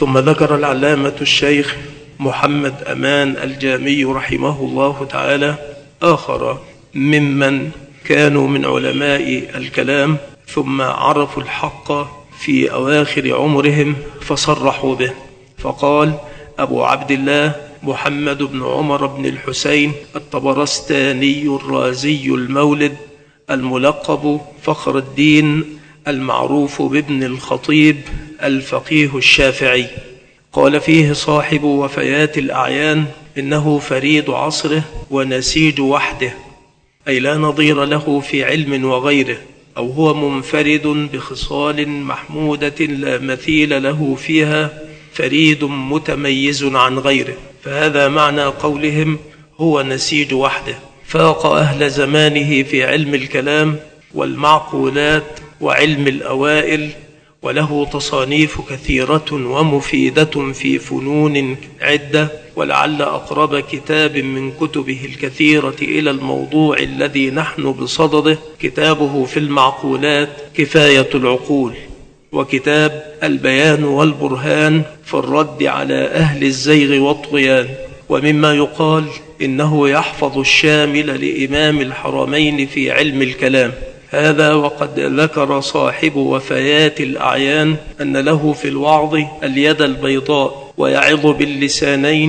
ثم ذكر العلامة الشيخ محمد أمان الجامي رحمه الله تعالى آخر ممن كانوا من علماء الكلام ثم عرفوا الحق في أواخر عمرهم فصرحوا به، فقال أبو عبد الله محمد بن عمر بن الحسين الطبرستاني الرازي المولد الملقب فخر الدين المعروف بابن الخطيب الفقيه الشافعي، قال فيه صاحب وفيات الأعيان إنه فريد عصره ونسيج وحده، أي لا نظير له في علم وغيره، أو هو منفرد بخصال محمودة لا مثيل له فيها، فريد متميز عن غيره. فهذا معنى قولهم هو نسيج وحده، فاق أهل زمانه في علم الكلام والمعقولات وعلم الأوائل، وله تصانيف كثيرة ومفيدة في فنون عدة، ولعل أقرب كتاب من كتبه الكثيرة إلى الموضوع الذي نحن بصدده كتابه في المعقولات كفاية العقول، وكتاب البيان والبرهان في الرد على أهل الزيغ والطغيان. ومما يقال إنه يحفظ الشامل لإمام الحرمين في علم الكلام هذا، وقد ذكر صاحب وفيات الأعيان أن له في الوعظ اليد البيضاء، ويعظ باللسانين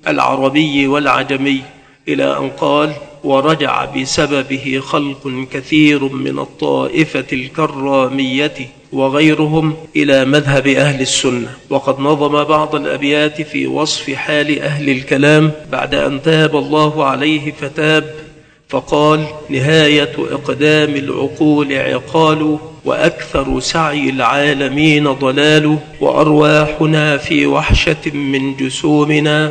العربي والعجمي، إلى أن قال ورجع بسببه خلق كثير من الطائفة الكرامية وغيرهم إلى مذهب أهل السنة. وقد نظم بعض الأبيات في وصف حال أهل الكلام بعد أن تاب الله عليه فتاب، فقال نهاية إقدام العقول عقال، وأكثر سعي العالمين ضلال، وأرواحنا في وحشة من جسومنا،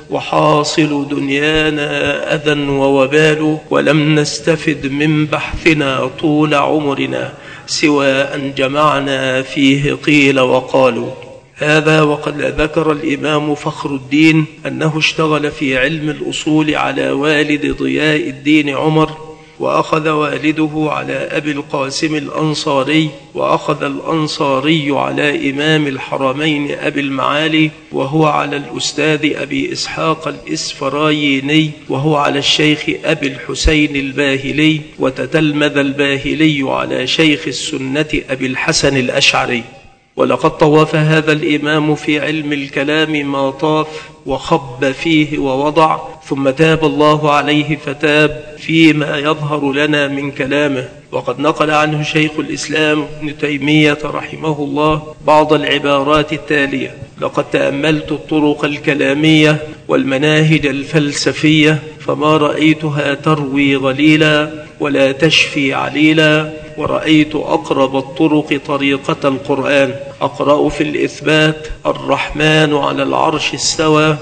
وحاصل دنيانا أذى ووبال، ولم نستفد من بحثنا طول عمرنا سوى أن جمعنا فيه قيل وقالوا. هذا وقد ذكر الإمام فخر الدين أنه اشتغل في علم الأصول على والد ضياء الدين عمر، وأخذ والده على أبي القاسم الأنصاري، وأخذ الأنصاري على إمام الحرمين أبي المعالي، وهو على الأستاذ أبي إسحاق الإسفرايني، وهو على الشيخ أبي الحسين الباهلي، وتتلمذ الباهلي على شيخ السنة أبي الحسن الأشعري. ولقد طوف هذا الإمام في علم الكلام ما طاف وخب فيه ووضع، ثم تاب الله عليه فتاب فيما يظهر لنا من كلامه. وقد نقل عنه شيخ الإسلام ابن تيمية رحمه الله بعض العبارات التالية: لقد تأملت الطرق الكلامية والمناهج الفلسفية، فما رأيتها تروي غليلا ولا تشفي عليلا، ورأيت أقرب الطرق طريقة القرآن. أقرأ في الإثبات الرحمن على العرش استوى،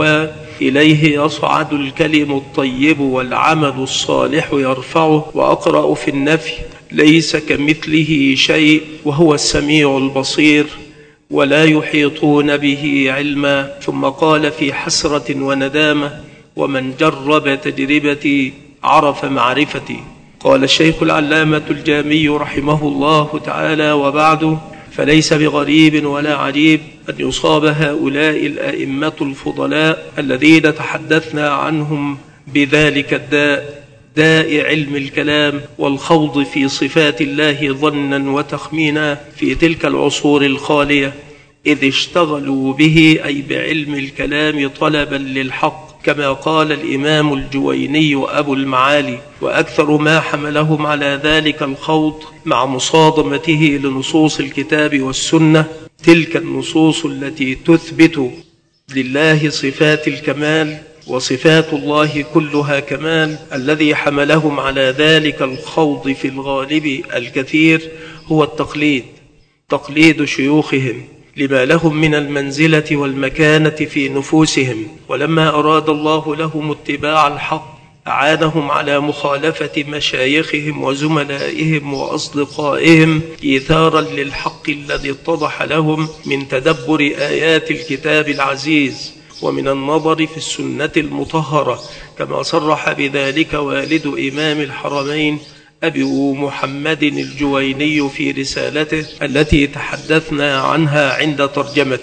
وإليه يصعد الكلم الطيب والعمل الصالح يرفعه. وأقرأ في النفي ليس كمثله شيء وهو السميع البصير، ولا يحيطون به علما. ثم قال في حسرة وندامة: ومن جرب تجربتي عرف معرفتي. قال الشيخ العلامة الجامي رحمه الله تعالى: وبعد، فليس بغريب ولا عجيب أن يصاب هؤلاء الأئمة الفضلاء الذين تحدثنا عنهم بذلك الداء، داء علم الكلام والخوض في صفات الله ظنا وتخمينا في تلك العصور الخالية، إذ اشتغلوا به أي بعلم الكلام طلبا للحق، كما قال الإمام الجويني أبو المعالي: وأكثر ما حملهم على ذلك الخوض مع مصادمته لنصوص الكتاب والسنة تلك النصوص التي تثبت لله صفات الكمال، وصفات الله كلها كمال. الذي حملهم على ذلك الخوض في الغالب الكثير هو التقليد، تقليد شيوخهم لما لهم من المنزلة والمكانة في نفوسهم. ولما أراد الله لهم اتباع الحق أعانهم على مخالفة مشايخهم وزملائهم وأصدقائهم إيثارا للحق الذي اتضح لهم من تدبر آيات الكتاب العزيز ومن النظر في السنة المطهرة، كما صرح بذلك والد إمام الحرمين أبي محمد الجويني في رسالته التي تحدثنا عنها عند ترجمته.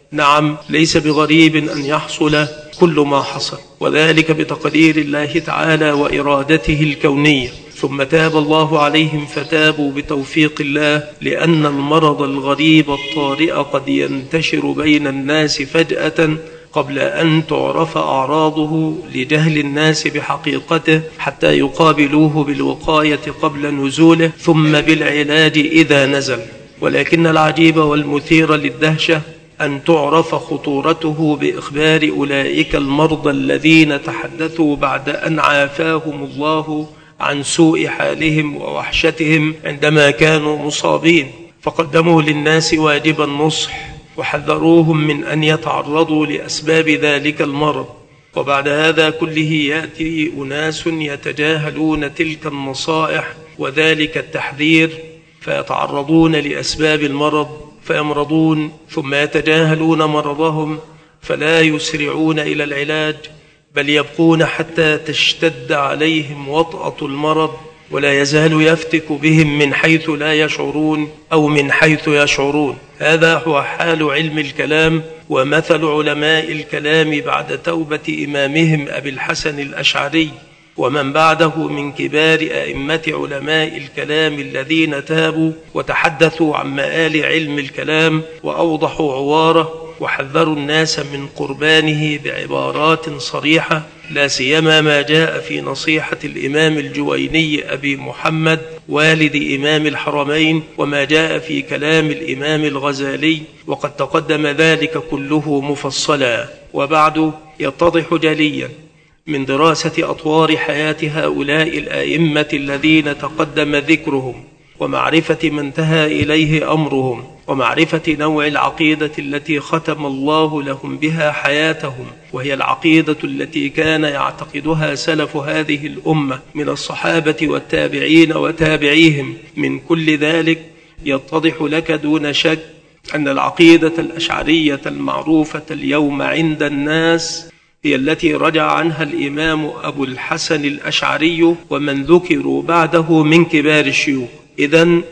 نعم، ليس بغريب أن يحصل كل ما حصل، وذلك بتقدير الله تعالى وإرادته الكونية. ثم تاب الله عليهم فتابوا بتوفيق الله، لأن المرض الغريب الطارئ قد ينتشر بين الناس فجأة قبل أن تعرف أعراضه لجهل الناس بحقيقته، حتى يقابلوه بالوقاية قبل نزوله ثم بالعلاج إذا نزل. ولكن العجيب والمثير للدهشة أن تعرف خطورته بإخبار أولئك المرضى الذين تحدثوا بعد أن عافاهم الله عن سوء حالهم ووحشتهم عندما كانوا مصابين، فقدموا للناس واجب النصح وحذروهم من أن يتعرضوا لأسباب ذلك المرض. وبعد هذا كله يأتي أناس يتجاهلون تلك النصائح وذلك التحذير، فيتعرضون لأسباب المرض فيمرضون، ثم يتجاهلون مرضهم فلا يسرعون إلى العلاج، بل يبقون حتى تشتد عليهم وطأة المرض، ولا يزال يفتك بهم من حيث لا يشعرون أو من حيث يشعرون. هذا هو حال علم الكلام ومثل علماء الكلام بعد توبة إمامهم أبي الحسن الأشعري ومن بعده من كبار أئمة علماء الكلام الذين تابوا وتحدثوا عن مآل علم الكلام وأوضحوا عواره وحذروا الناس من قربانه بعبارات صريحة، لا سيما ما جاء في نصيحة الإمام الجويني أبي محمد والد إمام الحرمين، وما جاء في كلام الإمام الغزالي، وقد تقدم ذلك كله مفصلا. وبعد يتضح جليا من دراسة أطوار حياة هؤلاء الأئمة الذين تقدم ذكرهم ومعرفة ما انتهى إليه أمرهم ومعرفة نوع العقيدة التي ختم الله لهم بها حياتهم، وهي العقيدة التي كان يعتقدها سلف هذه الأمة من الصحابة والتابعين وتابعيهم. من كل ذلك يتضح لك دون شك أن العقيدة الأشعرية المعروفة اليوم عند الناس هي التي رجع عنها الإمام أبو الحسن الأشعري ومن ذكروا بعده من كبار الشيوخ. إذن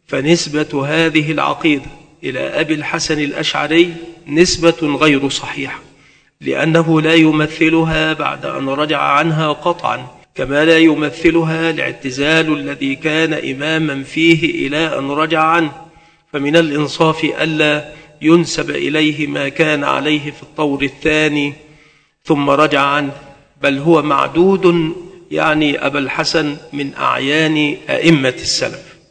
فنسبة هذه العقيدة إلى أبي الحسن الأشعري نسبة غير صحيحة، لأنه لا يمثلها بعد أن رجع عنها قطعا، كما لا يمثلها الاعتزال الذي كان إماما فيه إلى أن رجع عنه. فمن الإنصاف ألا ينسب إليه ما كان عليه في الطور الثاني ثم رجع عنه، بل هو معدود يعني أبا الحسن من أعيان أئمة السلف.